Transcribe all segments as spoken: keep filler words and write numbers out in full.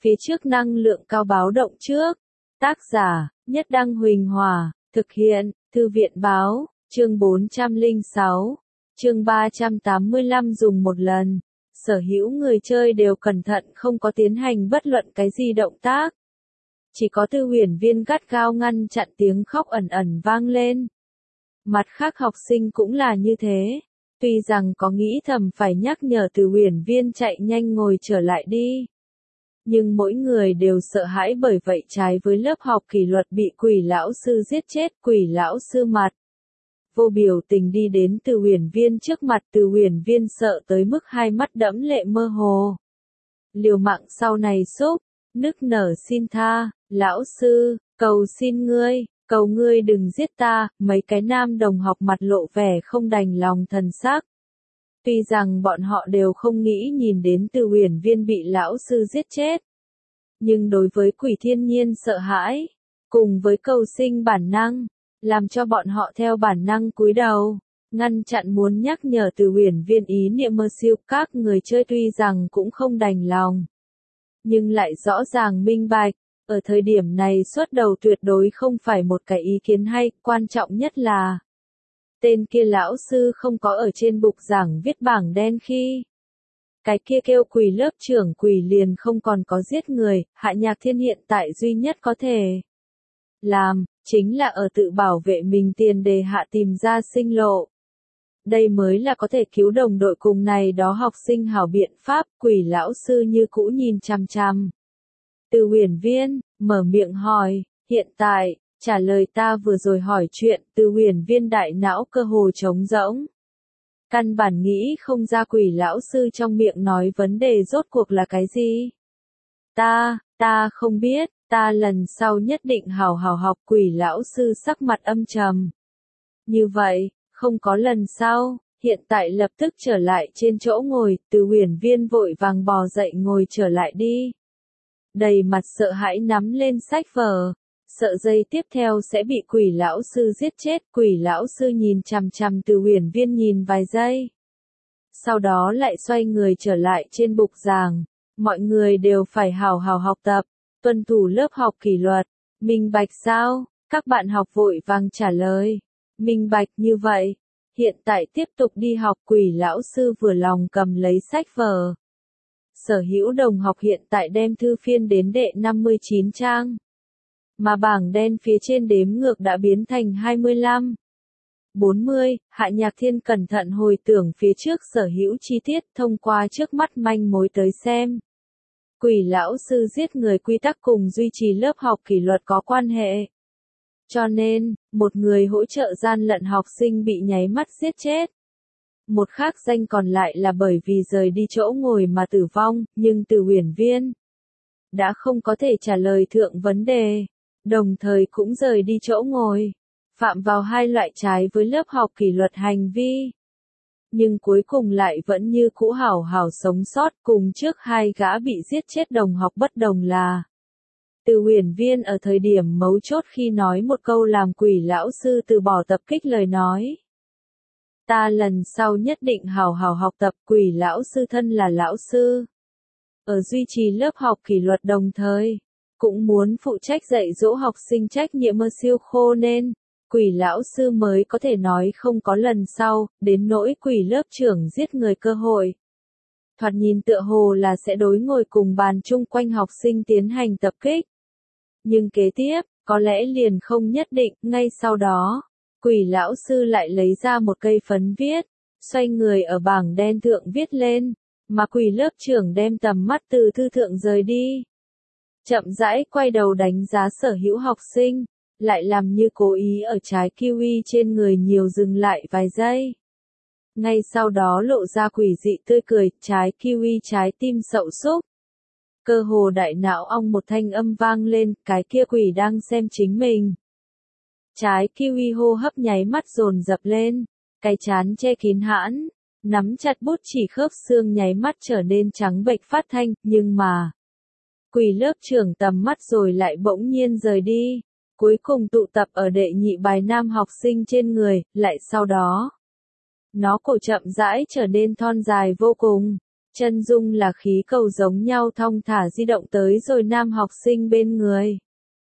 phía trước năng lượng cao báo động trước. Tác giả, Nhất Đăng Huỳnh Hòa, thực hiện, Thư viện Báo, chương bốn trăm lẻ sáu, chương ba trăm tám mươi lăm dùng một lần. Sở hữu người chơi đều cẩn thận không có tiến hành bất luận cái gì động tác. Chỉ có Tư Huyền Viên gắt gao ngăn chặn tiếng khóc ẩn ẩn vang lên. Mặt khác học sinh cũng là như thế. Tuy rằng có nghĩ thầm phải nhắc nhở Từ Huyền Viên chạy nhanh ngồi trở lại đi. Nhưng mỗi người đều sợ hãi bởi vậy trái với lớp học kỷ luật bị Quỷ lão sư giết chết. Quỷ lão sư mặt vô biểu tình đi đến Từ Huyền Viên trước mặt. Từ Huyền Viên sợ tới mức hai mắt đẫm lệ mơ hồ. Liều mạng sau này xúc, nức nở xin tha, lão sư, cầu xin ngươi, cầu ngươi đừng giết ta. Mấy cái nam đồng học mặt lộ vẻ không đành lòng thần sắc. Tuy rằng bọn họ đều không nghĩ nhìn đến Từ Huyền Viên bị lão sư giết chết. Nhưng đối với Quỷ thiên nhiên sợ hãi, cùng với cầu sinh bản năng, làm cho bọn họ theo bản năng cúi đầu, ngăn chặn muốn nhắc nhở Từ Huyền Viên ý niệm mơ siêu. Các người chơi tuy rằng cũng không đành lòng, nhưng lại rõ ràng minh bạch, ở thời điểm này xuất đầu tuyệt đối không phải một cái ý kiến hay. Quan trọng nhất là tên kia lão sư không có ở trên bục giảng viết bảng đen khi cái kia kêu Quỷ lớp trưởng Quỷ liền không còn có giết người. Hạ Nhạc Thiên hiện tại duy nhất có thể làm chính là ở tự bảo vệ mình tiền đề hạ tìm ra sinh lộ. Đây mới là có thể cứu đồng đội cùng này đó học sinh hảo biện pháp. Quỷ lão sư như cũ nhìn chằm chằm Từ Huyền Viên, mở miệng hỏi, hiện tại, trả lời ta vừa rồi hỏi chuyện. Từ Huyền Viên đại não cơ hồ trống rỗng. Căn bản nghĩ không ra Quỷ lão sư trong miệng nói vấn đề rốt cuộc là cái gì. Ta, ta không biết, ta lần sau nhất định hào hào học. Quỷ lão sư sắc mặt âm trầm. Như vậy, không có lần sau, hiện tại lập tức trở lại trên chỗ ngồi. Từ Huyền Viên vội vàng bò dậy ngồi trở lại đi. Đầy mặt sợ hãi nắm lên sách vở, sợ giây tiếp theo sẽ bị Quỷ lão sư giết chết. Quỷ lão sư nhìn chằm chằm Từ Huyền Viên nhìn vài giây. Sau đó lại xoay người trở lại trên bục giảng. Mọi người đều phải hào hào học tập, tuân thủ lớp học kỷ luật. Minh bạch sao? Các bạn học vội vàng trả lời. Minh bạch. Như vậy, hiện tại tiếp tục đi học. Quỷ lão sư vừa lòng cầm lấy sách vở. Sở hữu đồng học hiện tại đem thư phiên đến đệ năm mươi chín trang. Mà bảng đen phía trên đếm ngược đã biến thành hai mươi lăm. bốn mươi, Hạ Nhạc Thiên cẩn thận hồi tưởng phía trước sở hữu chi tiết thông qua trước mắt manh mối tới xem. Quỷ lão sư giết người quy tắc cùng duy trì lớp học kỷ luật có quan hệ. Cho nên, một người hỗ trợ gian lận học sinh bị nháy mắt giết chết. Một khác danh còn lại là bởi vì rời đi chỗ ngồi mà tử vong, nhưng Từ Huyền Viên đã không có thể trả lời thượng vấn đề, đồng thời cũng rời đi chỗ ngồi, phạm vào hai loại trái với lớp học kỷ luật hành vi. Nhưng cuối cùng lại vẫn như cũ hảo hảo sống sót. Cùng trước hai gã bị giết chết đồng học bất đồng là Từ Huyền Viên ở thời điểm mấu chốt khi nói một câu làm Quỷ lão sư từ bỏ tập kích lời nói. Ta lần sau nhất định hào hào học tập. Quỷ lão sư thân là lão sư, ở duy trì lớp học kỷ luật đồng thời, cũng muốn phụ trách dạy dỗ học sinh trách nhiệm mơ siêu khô nên, Quỷ lão sư mới có thể nói không có lần sau. Đến nỗi Quỷ lớp trưởng giết người cơ hội. Thoạt nhìn tựa hồ là sẽ đối ngồi cùng bàn chung quanh học sinh tiến hành tập kích. Nhưng kế tiếp, có lẽ liền không nhất định. Ngay sau đó, Quỷ lão sư lại lấy ra một cây phấn viết, xoay người ở bảng đen thượng viết lên, mà Quỷ lớp trưởng đem tầm mắt từ thư thượng rời đi. Chậm rãi quay đầu đánh giá sở hữu học sinh, lại làm như cố ý ở trái kiwi trên người nhiều dừng lại vài giây. Ngay sau đó lộ ra quỷ dị tươi cười. Trái kiwi trái tim sậu súc. Cơ hồ đại não ong một thanh âm vang lên. Cái kia quỷ đang xem chính mình. Trái kiwi hô hấp nháy mắt dồn dập lên, cái trán che kín hãn, nắm chặt bút chỉ khớp xương nháy mắt trở nên trắng bệch phát thanh. Nhưng mà Quỷ lớp trưởng tầm mắt rồi lại bỗng nhiên rời đi, cuối cùng tụ tập ở đệ nhị bài nam học sinh trên người. Lại sau đó, nó cổ chậm rãi trở nên thon dài vô cùng, Chân dung là khí cầu giống nhau thong thả di động tới rồi nam học sinh bên người.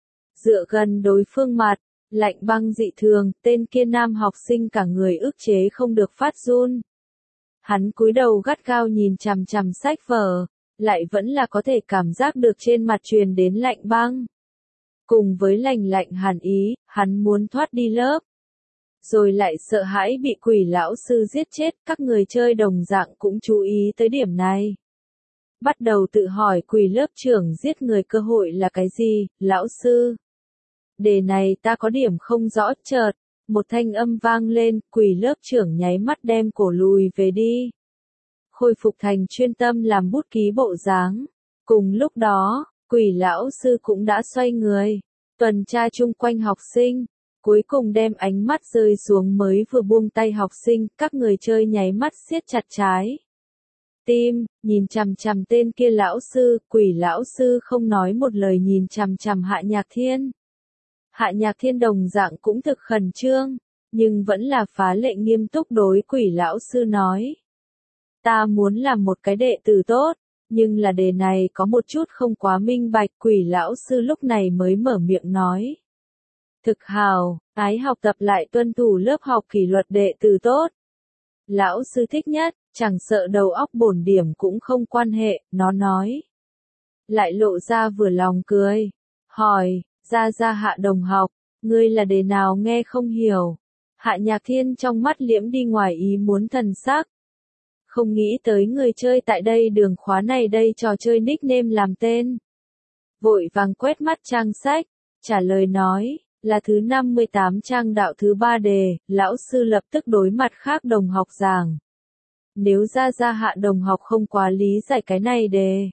Dựa gần đối phương mặt, lạnh băng dị thường, tên kia nam học sinh cả người ức chế không được phát run. Hắn cúi đầu gắt gao nhìn chằm chằm sách vở, lại vẫn là có thể cảm giác được trên mặt truyền đến lạnh băng. Cùng với lạnh lạnh hàn ý, hắn muốn thoát đi lớp. Rồi lại sợ hãi bị quỷ lão sư giết chết, các người chơi đồng dạng cũng chú ý tới điểm này. Bắt đầu tự hỏi quỷ lớp trưởng giết người cơ hội là cái gì, lão sư? Đề này ta có điểm không rõ, chợt, một thanh âm vang lên, quỷ lớp trưởng nháy mắt đem cổ lùi về đi. Khôi phục thành chuyên tâm làm bút ký bộ dáng. Cùng lúc đó, quỷ lão sư cũng đã xoay người, tuần tra chung quanh học sinh, cuối cùng đem ánh mắt rơi xuống mới vừa buông tay học sinh, các người chơi nháy mắt siết chặt trái tim, nhìn chằm chằm tên kia lão sư, quỷ lão sư không nói một lời nhìn chằm chằm Hạ Nhạc Thiên. Hạ Nhạc Thiên đồng dạng cũng thực khẩn trương, nhưng vẫn là phá lệ nghiêm túc đối quỷ lão sư nói. Ta muốn làm một cái đệ tử tốt, nhưng là đề này có một chút không quá minh bạch, quỷ lão sư lúc này mới mở miệng nói. Thực hào, ái học tập lại tuân thủ lớp học kỷ luật đệ tử tốt. Lão sư thích nhất, chẳng sợ đầu óc bổn điểm cũng không quan hệ, nó nói. Lại lộ ra vừa lòng cười, hỏi, ra ra Hạ đồng học, ngươi là đề nào nghe không hiểu. Hạ Nhạc Thiên trong mắt liễm đi ngoài ý muốn thần sắc. Không nghĩ tới người chơi tại đây đường khóa này đây trò chơi nickname làm tên. Vội vàng quét mắt trang sách, trả lời nói, là thứ năm mươi tám trang đạo thứ ba đề, lão sư lập tức đối mặt khác đồng học giảng. Nếu ra ra Hạ đồng học không quá lý giải cái này đề.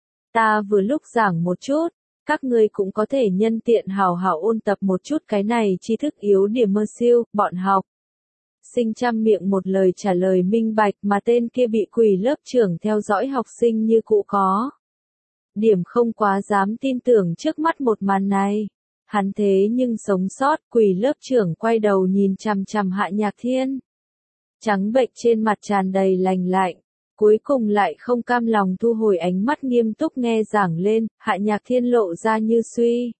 Ta vừa lúc giảng một chút, các ngươi cũng có thể nhân tiện hào hào ôn tập một chút cái này tri thức yếu điểm mơ siêu, bọn học. Sinh trăm miệng một lời trả lời minh bạch mà tên kia bị quỷ lớp trưởng theo dõi học sinh như cũ có. Điểm không quá dám tin tưởng trước mắt một màn này. Hắn thế nhưng sống sót, quỷ lớp trưởng quay đầu nhìn chằm chằm Hạ Nhạc Thiên. Trắng bệch trên mặt tràn đầy lành lạnh, cuối cùng lại không cam lòng thu hồi ánh mắt nghiêm túc nghe giảng lên, Hạ Nhạc Thiên lộ ra như suy.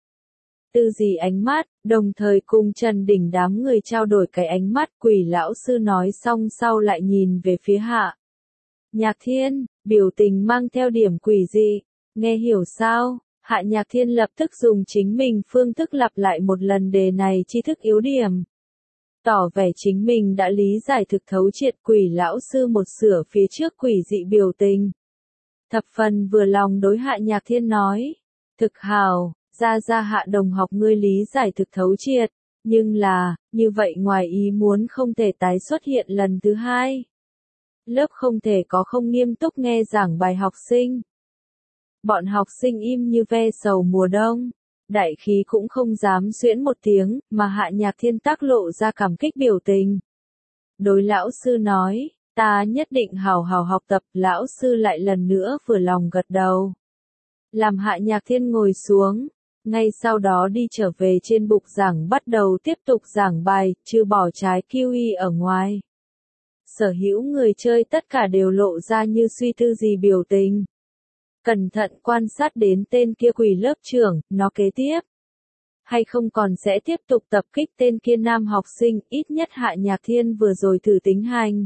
Tư gì ánh mắt, đồng thời cùng Trần Đỉnh đám người trao đổi cái ánh mắt, quỷ lão sư nói xong sau lại nhìn về phía Hạ Nhạc Thiên, biểu tình mang theo điểm quỷ dị, nghe hiểu sao? Hạ Nhạc Thiên lập tức dùng chính mình phương thức lặp lại một lần đề này tri thức yếu điểm. Tỏ vẻ chính mình đã lý giải thực thấu triệt, quỷ lão sư một sửa phía trước quỷ dị biểu tình. Thập phần vừa lòng đối Hạ Nhạc Thiên nói, thực hào, ra ra Hạ đồng học ngươi lý giải thực thấu triệt, nhưng là, như vậy ngoài ý muốn không thể tái xuất hiện lần thứ hai. Lớp không thể có không nghiêm túc nghe giảng bài học sinh. Bọn học sinh im như ve sầu mùa đông, đại khí cũng không dám xuyễn một tiếng, mà Hạ Nhạc Thiên tác lộ ra cảm kích biểu tình. Đối lão sư nói, ta nhất định hào hào học tập, lão sư lại lần nữa vừa lòng gật đầu. Làm Hạ Nhạc Thiên ngồi xuống, ngay sau đó đi trở về trên bục giảng bắt đầu tiếp tục giảng bài, trừ bỏ trái kiwi ở ngoài. Sở hữu người chơi tất cả đều lộ ra như suy tư gì biểu tình. Cẩn thận quan sát đến tên kia quỷ lớp trưởng, nó kế tiếp. Hay không còn sẽ tiếp tục tập kích tên kia nam học sinh, ít nhất Hạ Nhạc Thiên vừa rồi thử tính hành.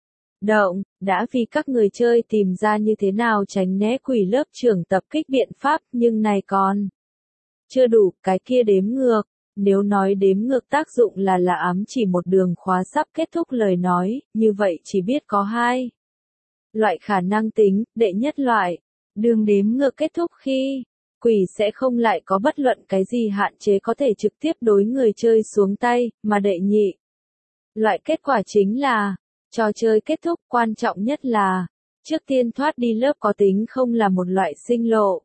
Động, đã vì các người chơi tìm ra như thế nào tránh né quỷ lớp trưởng tập kích biện pháp, nhưng này còn chưa đủ, cái kia đếm ngược. Nếu nói đếm ngược tác dụng là là ám chỉ một đường khóa sắp kết thúc lời nói, như vậy chỉ biết có hai loại khả năng tính, đệ nhất loại. Đường đếm ngược kết thúc khi, quỷ sẽ không lại có bất luận cái gì hạn chế có thể trực tiếp đối người chơi xuống tay, mà đệ nhị. Loại kết quả chính là, trò chơi kết thúc, quan trọng nhất là, trước tiên thoát đi lớp có tính không là một loại sinh lộ.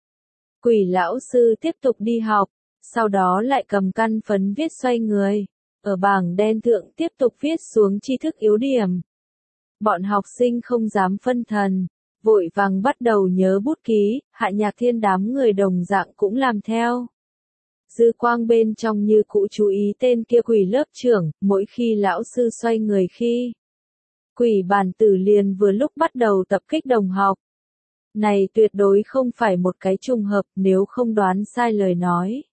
Quỷ lão sư tiếp tục đi học, sau đó lại cầm căn phấn viết xoay người, ở bảng đen thượng tiếp tục viết xuống tri thức yếu điểm. Bọn học sinh không dám phân thần. Vội vàng bắt đầu nhớ bút ký, Hạ Nhạc Thiên đám người đồng dạng cũng làm theo. Dư quang bên trong như cũ chú ý tên kia quỷ lớp trưởng, mỗi khi lão sư xoay người khi Quỷ bản tử liền vừa lúc bắt đầu tập kích đồng học. Này tuyệt đối không phải một cái trùng hợp nếu không đoán sai lời nói.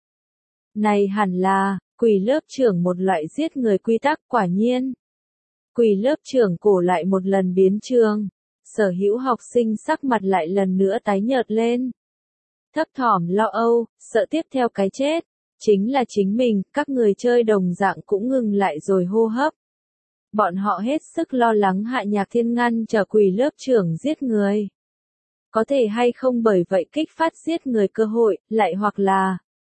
Này hẳn là, quỷ lớp trưởng một loại giết người quy tắc quả nhiên. Quỷ lớp trưởng cổ lại một lần biến trường. Sở hữu học sinh sắc mặt lại lần nữa tái nhợt lên. Thấp thỏm lo âu, sợ tiếp theo cái chết. Chính là chính mình, các người chơi đồng dạng cũng ngừng lại rồi hô hấp. Bọn họ hết sức lo lắng Hạ Nhạc Thiên ngăn trở quỷ lớp trưởng giết người. Có thể hay không bởi vậy kích phát giết người cơ hội, lại hoặc là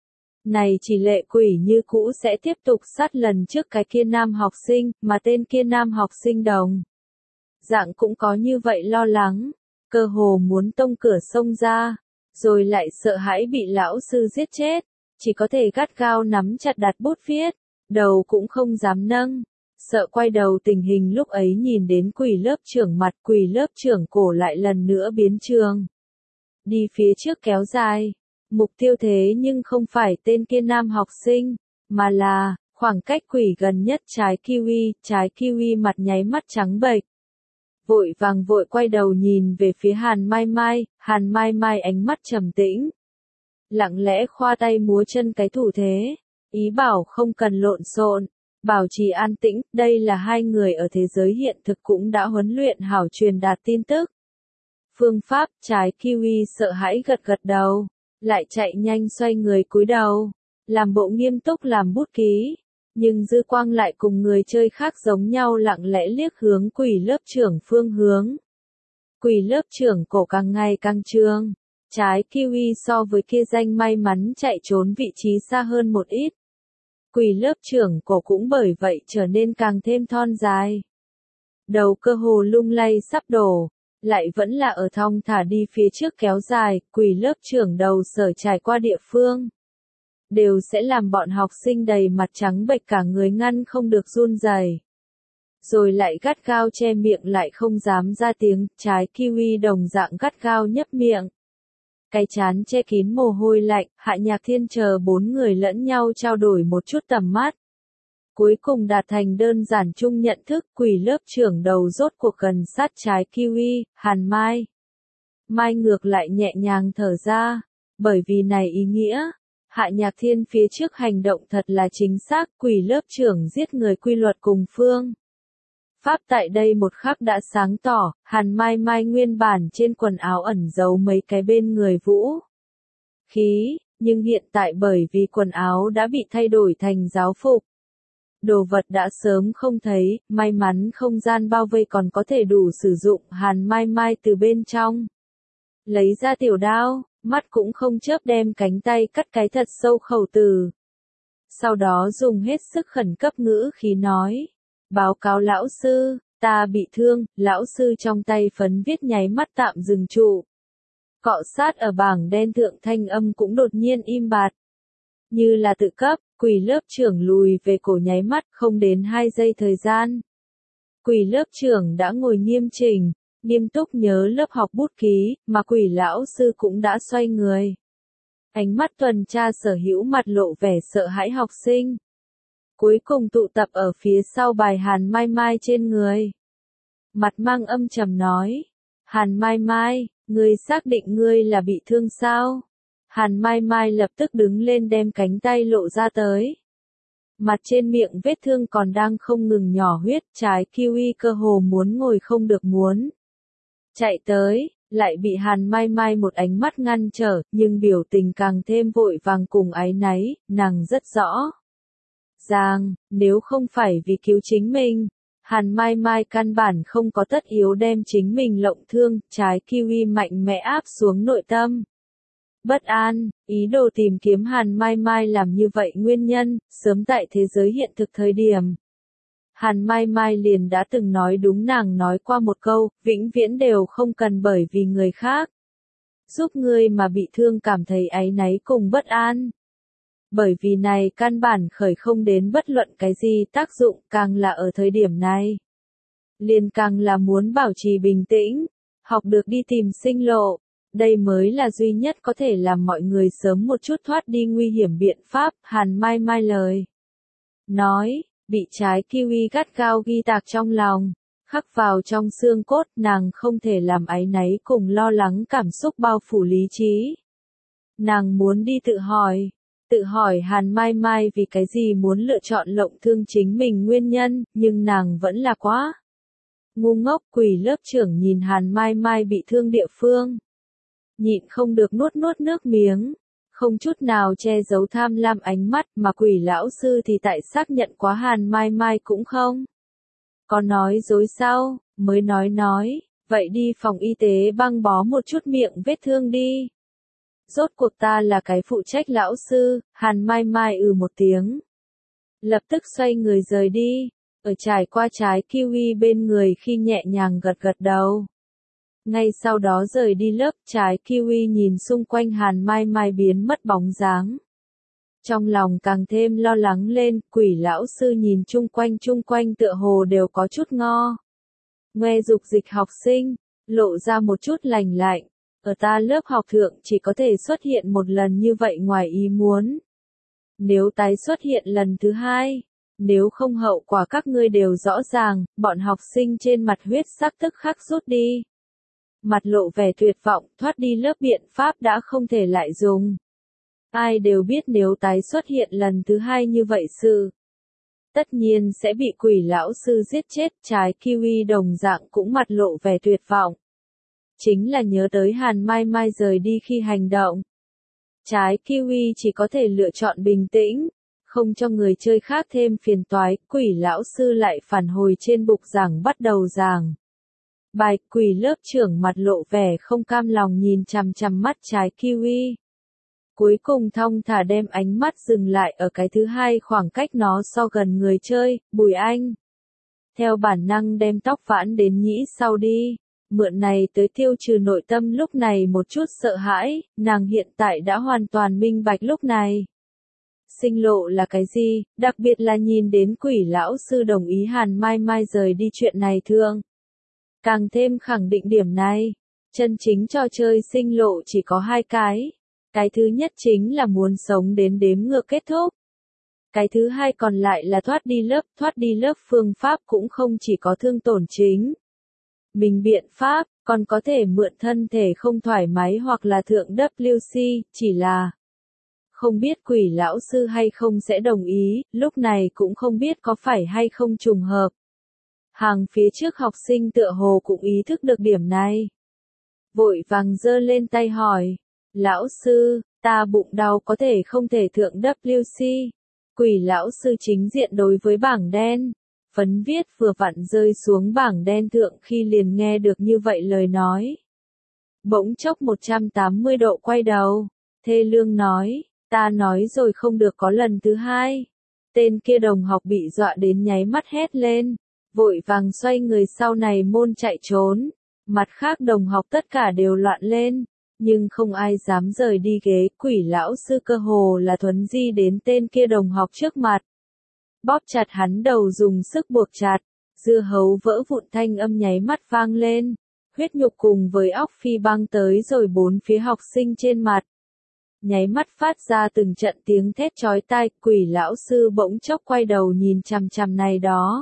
này chỉ lệ quỷ như cũ sẽ tiếp tục sát lần trước cái kia nam học sinh, mà tên kia nam học sinh đồng. Dạng cũng có như vậy lo lắng, cơ hồ muốn tông cửa sông ra, rồi lại sợ hãi bị lão sư giết chết, chỉ có thể gắt gao nắm chặt đặt bút viết, đầu cũng không dám nâng. Sợ quay đầu tình hình lúc ấy nhìn đến quỷ lớp trưởng mặt quỷ lớp trưởng cổ lại lần nữa biến trường. Đi phía trước kéo dài. Mục tiêu thế nhưng không phải tên kia nam học sinh, mà là, khoảng cách quỷ gần nhất trái kiwi, trái kiwi mặt nháy mắt trắng bệch. Vội vàng vội quay đầu nhìn về phía Hàn Mai Mai, Hàn Mai Mai ánh mắt trầm tĩnh. Lặng lẽ khoa tay múa chân cái thủ thế, ý bảo không cần lộn xộn. Bảo trì an tĩnh, đây là hai người ở thế giới hiện thực cũng đã huấn luyện hảo truyền đạt tin tức. Phương pháp, trái kiwi sợ hãi gật gật đầu, lại chạy nhanh xoay người cúi đầu, làm bộ nghiêm túc làm bút ký, nhưng dư quang lại cùng người chơi khác giống nhau lặng lẽ liếc hướng quỷ lớp trưởng phương hướng. Quỷ lớp trưởng cổ càng ngày càng trương, trái kiwi so với kia danh may mắn chạy trốn vị trí xa hơn một ít. Quỷ lớp trưởng cổ cũng bởi vậy trở nên càng thêm thon dài. Đầu cơ hồ lung lay sắp đổ, lại vẫn là ở thong thả đi phía trước kéo dài, quỷ lớp trưởng đầu sở trải qua địa phương. Đều sẽ làm bọn học sinh đầy mặt trắng bệch cả người ngăn không được run rẩy. Rồi lại gắt gao che miệng lại không dám ra tiếng, trái kiwi đồng dạng gắt gao nhấp miệng. Cái chán che kín mồ hôi lạnh, Hạ Nhạc Thiên chờ bốn người lẫn nhau trao đổi một chút tầm mắt. Cuối cùng đạt thành đơn giản chung nhận thức, quỷ lớp trưởng đầu rốt cuộc gần sát trái kiwi, Hàn Mai. Mai ngược lại nhẹ nhàng thở ra, bởi vì này ý nghĩa, Hạ Nhạc Thiên phía trước hành động thật là chính xác, quỷ lớp trưởng giết người quy luật cùng phương. Pháp tại đây một khắc đã sáng tỏ, Hàn Mai Mai nguyên bản trên quần áo ẩn giấu mấy cái bên người vũ khí, nhưng hiện tại bởi vì quần áo đã bị thay đổi thành giáo phục. Đồ vật đã sớm không thấy, may mắn không gian bao vây còn có thể đủ sử dụng, Hàn Mai Mai từ bên trong. Lấy ra tiểu đao, mắt cũng không chớp đem cánh tay cắt cái thật sâu khẩu tử. Sau đó dùng hết sức khẩn cấp ngữ khí nói. Báo cáo lão sư, ta bị thương, lão sư trong tay phấn viết nháy mắt tạm dừng trụ. Cọ sát ở bảng đen thượng thanh âm cũng đột nhiên im bặt. Như là tự cấp, quỷ lớp trưởng lùi về cổ nháy mắt không đến hai giây thời gian. Quỷ lớp trưởng đã ngồi nghiêm chỉnh, nghiêm túc nhớ lớp học bút ký, mà quỷ lão sư cũng đã xoay người. Ánh mắt tuần tra sở hữu mặt lộ vẻ sợ hãi học sinh. Cuối cùng tụ tập ở phía sau bài Hàn Mai Mai trên người. Mặt mang âm trầm nói. Hàn Mai Mai, ngươi xác định ngươi là bị thương sao? Hàn Mai Mai lập tức đứng lên đem cánh tay lộ ra tới. Mặt trên miệng vết thương còn đang không ngừng nhỏ huyết, trái kiwi cơ hồ muốn ngồi không được muốn. Chạy tới, lại bị Hàn Mai Mai một ánh mắt ngăn trở, nhưng biểu tình càng thêm vội vàng cùng áy náy, nàng rất rõ. Rằng, nếu không phải vì cứu chính mình, Hàn Mai Mai căn bản không có tất yếu đem chính mình lộng thương, trái kiwi mạnh mẽ áp xuống nội tâm. Bất an, ý đồ tìm kiếm Hàn Mai Mai làm như vậy nguyên nhân, sớm tại thế giới hiện thực thời điểm. Hàn Mai Mai liền đã từng nói đúng nàng nói qua một câu, vĩnh viễn đều không cần bởi vì người khác. Giúp người mà bị thương cảm thấy áy náy cùng bất an. Bởi vì này căn bản khởi không đến bất luận cái gì tác dụng, càng là ở thời điểm này. Liền càng là muốn bảo trì bình tĩnh, học được đi tìm sinh lộ, đây mới là duy nhất có thể làm mọi người sớm một chút thoát đi nguy hiểm biện pháp, Hàn Mai Mai lời. Nói, bị trái kiwi gắt gao ghi tạc trong lòng, khắc vào trong xương cốt, nàng không thể làm áy náy cùng lo lắng cảm xúc bao phủ lý trí. Nàng muốn đi tự hỏi, tự hỏi Hàn Mai Mai vì cái gì muốn lựa chọn lộng thương chính mình nguyên nhân, nhưng nàng vẫn là quá ngu ngốc. Quỷ lớp trưởng nhìn Hàn Mai Mai bị thương địa phương, nhịn không được nuốt nuốt nước miếng, không chút nào che giấu tham lam ánh mắt, mà Quỷ lão sư thì tại xác nhận quá Hàn Mai Mai cũng không có nói dối sao, mới nói nói, vậy đi phòng y tế băng bó một chút miệng vết thương đi. Rốt cuộc ta là cái phụ trách lão sư. Hàn Mai Mai ừ một tiếng, lập tức xoay người rời đi, ở trải qua trái kiwi bên người khi nhẹ nhàng gật gật đầu. Ngay sau đó rời đi lớp, trái kiwi nhìn xung quanh Hàn Mai Mai biến mất bóng dáng. Trong lòng càng thêm lo lắng lên. Quỷ lão sư nhìn chung quanh chung quanh tựa hồ đều có chút ngo ngoe dục dịch học sinh, lộ ra một chút lành lạnh. Ở ta lớp học thượng chỉ có thể xuất hiện một lần như vậy ngoài ý muốn. Nếu tái xuất hiện lần thứ hai, nếu không hậu quả các ngươi đều rõ ràng. Bọn học sinh trên mặt huyết sắc tức khắc rút đi, mặt lộ vẻ tuyệt vọng. Thoát đi lớp biện pháp đã không thể lại dùng. Ai đều biết nếu tái xuất hiện lần thứ hai như vậy sự, tất nhiên sẽ bị Quỷ lão sư giết chết. Trái kiwi đồng dạng cũng mặt lộ vẻ tuyệt vọng. Chính là nhớ tới Hàn Mai Mai rời đi khi hành động, trái kiwi chỉ có thể lựa chọn bình tĩnh, không cho người chơi khác thêm phiền toái. Quỷ lão sư lại phản hồi trên bục giảng bắt đầu giảng bài. Quỷ lớp trưởng mặt lộ vẻ không cam lòng nhìn chằm chằm mắt trái kiwi. Cuối cùng thong thả đem ánh mắt dừng lại ở cái thứ hai khoảng cách nó so gần người chơi, Bùi Anh. Theo bản năng đem tóc vãn đến nhĩ sau đi, mượn này tới tiêu trừ nội tâm lúc này một chút sợ hãi. Nàng hiện tại đã hoàn toàn minh bạch lúc này sinh lộ là cái gì, đặc biệt là nhìn đến Quỷ lão sư đồng ý Hàn Mai Mai rời đi chuyện này thương. Càng thêm khẳng định điểm này, chân chính trò chơi sinh lộ chỉ có hai cái. Cái thứ nhất chính là muốn sống đến đếm ngược kết thúc. Cái thứ hai còn lại là thoát đi lớp. Thoát đi lớp phương pháp cũng không chỉ có thương tổn chính mình biện pháp, còn có thể mượn thân thể không thoải mái hoặc là thượng W C, chỉ là không biết Quỷ lão sư hay không sẽ đồng ý, lúc này cũng không biết có phải hay không trùng hợp. Hàng phía trước học sinh tựa hồ cũng ý thức được điểm này, vội vàng giơ lên tay hỏi, lão sư, ta bụng đau có thể không thể thượng W C. Quỷ lão sư chính diện đối với bảng đen, phấn viết vừa vặn rơi xuống bảng đen thượng khi liền nghe được như vậy lời nói. Bỗng chốc một trăm tám mươi độ quay đầu, thê lương nói, ta nói rồi không được có lần thứ hai. Tên kia đồng học bị dọa đến nháy mắt hét lên, vội vàng xoay người sau này môn chạy trốn. Mặt khác đồng học tất cả đều loạn lên, nhưng không ai dám rời đi ghế. Quỷ lão sư cơ hồ là thuấn di đến tên kia đồng học trước mặt, bóp chặt hắn đầu dùng sức buộc chặt, dưa hấu vỡ vụn thanh âm nháy mắt vang lên, huyết nhục cùng với óc phi băng tới rồi bốn phía học sinh trên mặt. Nháy mắt phát ra từng trận tiếng thét chói tai. Quỷ lão sư bỗng chốc quay đầu nhìn chằm chằm này đó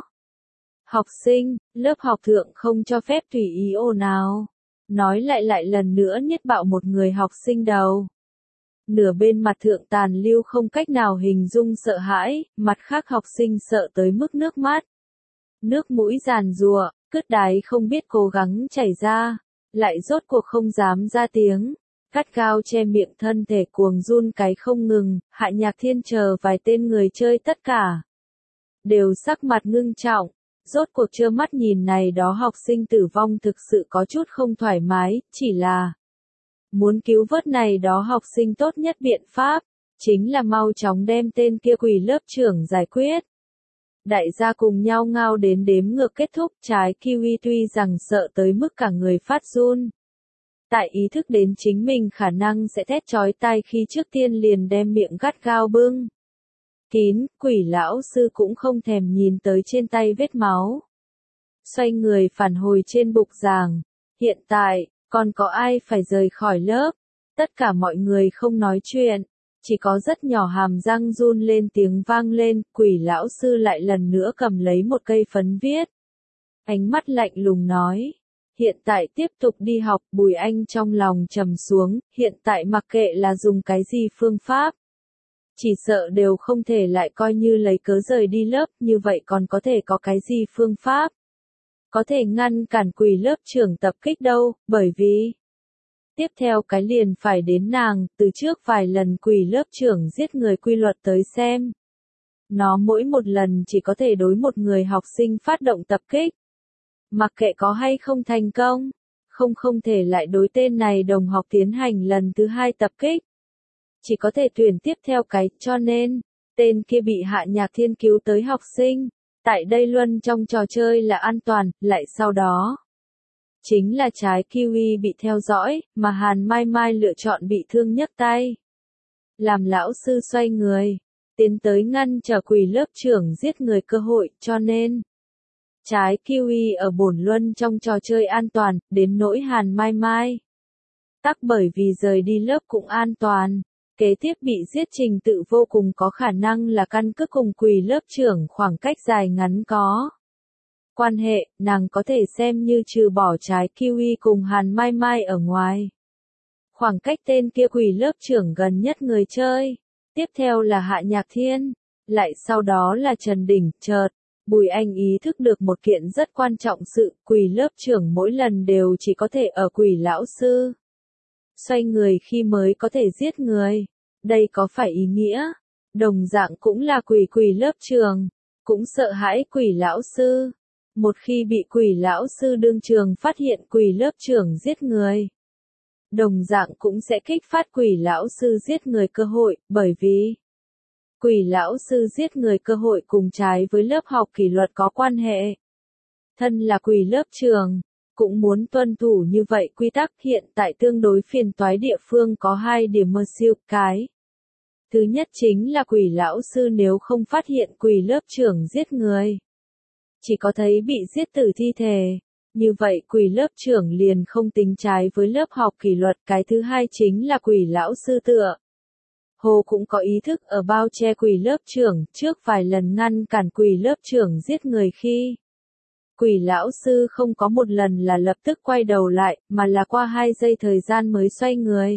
học sinh, lớp học thượng không cho phép tùy ý ồn ào. Nói lại lại lần nữa niết bạo một người học sinh đầu. Nửa bên mặt thượng tàn lưu không cách nào hình dung sợ hãi, mặt khác học sinh sợ tới mức nước mắt, nước mũi giàn giụa, cứt đáy không biết cố gắng chảy ra, lại rốt cuộc không dám ra tiếng, gắt gao che miệng, thân thể cuồng run cái không ngừng. Hạ Nhạc Thiên chờ vài tên người chơi tất cả đều sắc mặt ngưng trọng, rốt cuộc trơ mắt nhìn này đó học sinh tử vong thực sự có chút không thoải mái. Chỉ là muốn cứu vớt này đó học sinh tốt nhất biện pháp chính là mau chóng đem tên kia Quỷ lớp trưởng giải quyết. Đại gia cùng nhau ngao đến đếm ngược kết thúc. Trái kiwi tuy rằng sợ tới mức cả người phát run, tại ý thức đến chính mình khả năng sẽ thét chói tai khi trước tiên liền đem miệng gắt gao bưng kín. Quỷ lão sư cũng không thèm nhìn tới trên tay vết máu, xoay người phản hồi trên bục giảng. Hiện tại, còn có ai phải rời khỏi lớp? Tất cả mọi người không nói chuyện, chỉ có rất nhỏ hàm răng run lên tiếng vang lên. Quỷ lão sư lại lần nữa cầm lấy một cây phấn viết Ánh mắt lạnh lùng nói. Hiện tại tiếp tục đi học, Bùi Anh trong lòng trầm xuống, hiện tại mặc kệ là dùng cái gì phương pháp. Chỉ sợ đều không thể lại coi như lấy cớ rời đi lớp, như vậy còn có thể có cái gì phương pháp. Có thể ngăn cản quỷ lớp trưởng tập kích đâu, bởi vì tiếp theo cái liền phải đến nàng, từ trước vài lần quỷ lớp trưởng giết người quy luật tới xem. Nó mỗi một lần chỉ có thể đối một người học sinh phát động tập kích. Mặc kệ có hay không thành công, không không thể lại đối tên này đồng học tiến hành lần thứ hai tập kích. Chỉ có thể tuyển tiếp theo cái, cho nên, tên kia bị Hạ Nhạc Thiên cứu tới học sinh. Tại đây luân trong trò chơi là an toàn, lại sau đó. Chính là trái kiwi bị theo dõi, mà Hàn Mai Mai lựa chọn bị thương nhấc tay. Làm lão sư xoay người, tiến tới ngăn trở quỷ lớp trưởng giết người cơ hội, cho nên. Trái kiwi ở bổn luân trong trò chơi an toàn, đến nỗi Hàn Mai Mai. Tắc bởi vì rời đi lớp cũng an toàn. Kế tiếp bị giết trình tự vô cùng có khả năng là căn cứ cùng quỷ lớp trưởng khoảng cách dài ngắn có. Quan hệ, nàng có thể xem như trừ bỏ trái kiwi cùng Hàn Mai Mai ở ngoài. Khoảng cách tên kia quỷ lớp trưởng gần nhất người chơi. Tiếp theo là Hạ Nhạc Thiên. Lại sau đó là Trần Đình, chợt. Bùi Anh ý thức được một kiện rất quan trọng sự, quỷ lớp trưởng mỗi lần đều chỉ có thể ở quỷ lão sư. Xoay người khi mới có thể giết người. Đây có phải ý nghĩa? Đồng dạng cũng là quỷ quỷ lớp trường. Cũng sợ hãi quỷ lão sư. Một khi bị quỷ lão sư đương trường phát hiện quỷ lớp trưởng giết người. Đồng dạng cũng sẽ kích phát quỷ lão sư giết người cơ hội, bởi vì quỷ lão sư giết người cơ hội cùng trái với lớp học kỷ luật có quan hệ. Thân là quỷ lớp trường, cũng muốn tuân thủ như vậy quy tắc. Hiện tại tương đối phiền toái địa phương có hai điểm mơ siêu cái. Thứ nhất chính là quỷ lão sư nếu không phát hiện quỷ lớp trưởng giết người. Chỉ có thấy bị giết tử thi thể. Như vậy quỷ lớp trưởng liền không tính trái với lớp học kỷ luật. Cái thứ hai chính là quỷ lão sư tựa. Hồ cũng có ý thức ở bao che quỷ lớp trưởng trước vài lần ngăn cản quỷ lớp trưởng giết người khi. Quỷ lão sư không có một lần là lập tức quay đầu lại, mà là qua hai giây thời gian mới xoay người.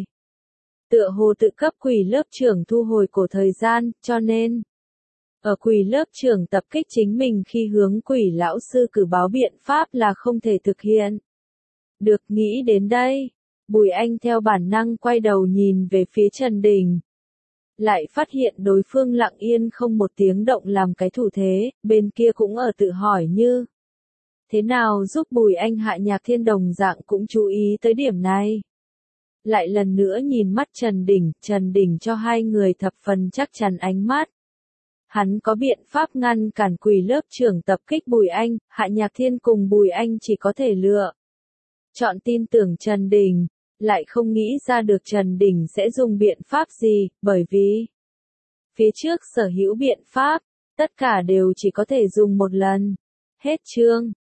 Tựa hồ tự cấp quỷ lớp trưởng thu hồi cổ thời gian, cho nên. Ở quỷ lớp trưởng tập kích chính mình khi hướng quỷ lão sư cử báo biện pháp là không thể thực hiện. Được nghĩ đến đây, Bùi Anh theo bản năng quay đầu nhìn về phía Trần Đình. Lại phát hiện đối phương lặng yên không một tiếng động làm cái thủ thế, bên kia cũng ở tự hỏi như. Thế nào giúp Bùi Anh Hạ Nhạc Thiên đồng dạng cũng chú ý tới điểm này. Lại lần nữa nhìn mắt Trần Đình, Trần Đình cho hai người thập phần chắc chắn ánh mắt. Hắn có biện pháp ngăn cản quỷ lớp trưởng tập kích Bùi Anh, Hạ Nhạc Thiên cùng Bùi Anh chỉ có thể lựa. Chọn tin tưởng Trần Đình, lại không nghĩ ra được Trần Đình sẽ dùng biện pháp gì, bởi vì phía trước sở hữu biện pháp, tất cả đều chỉ có thể dùng một lần. Hết chương.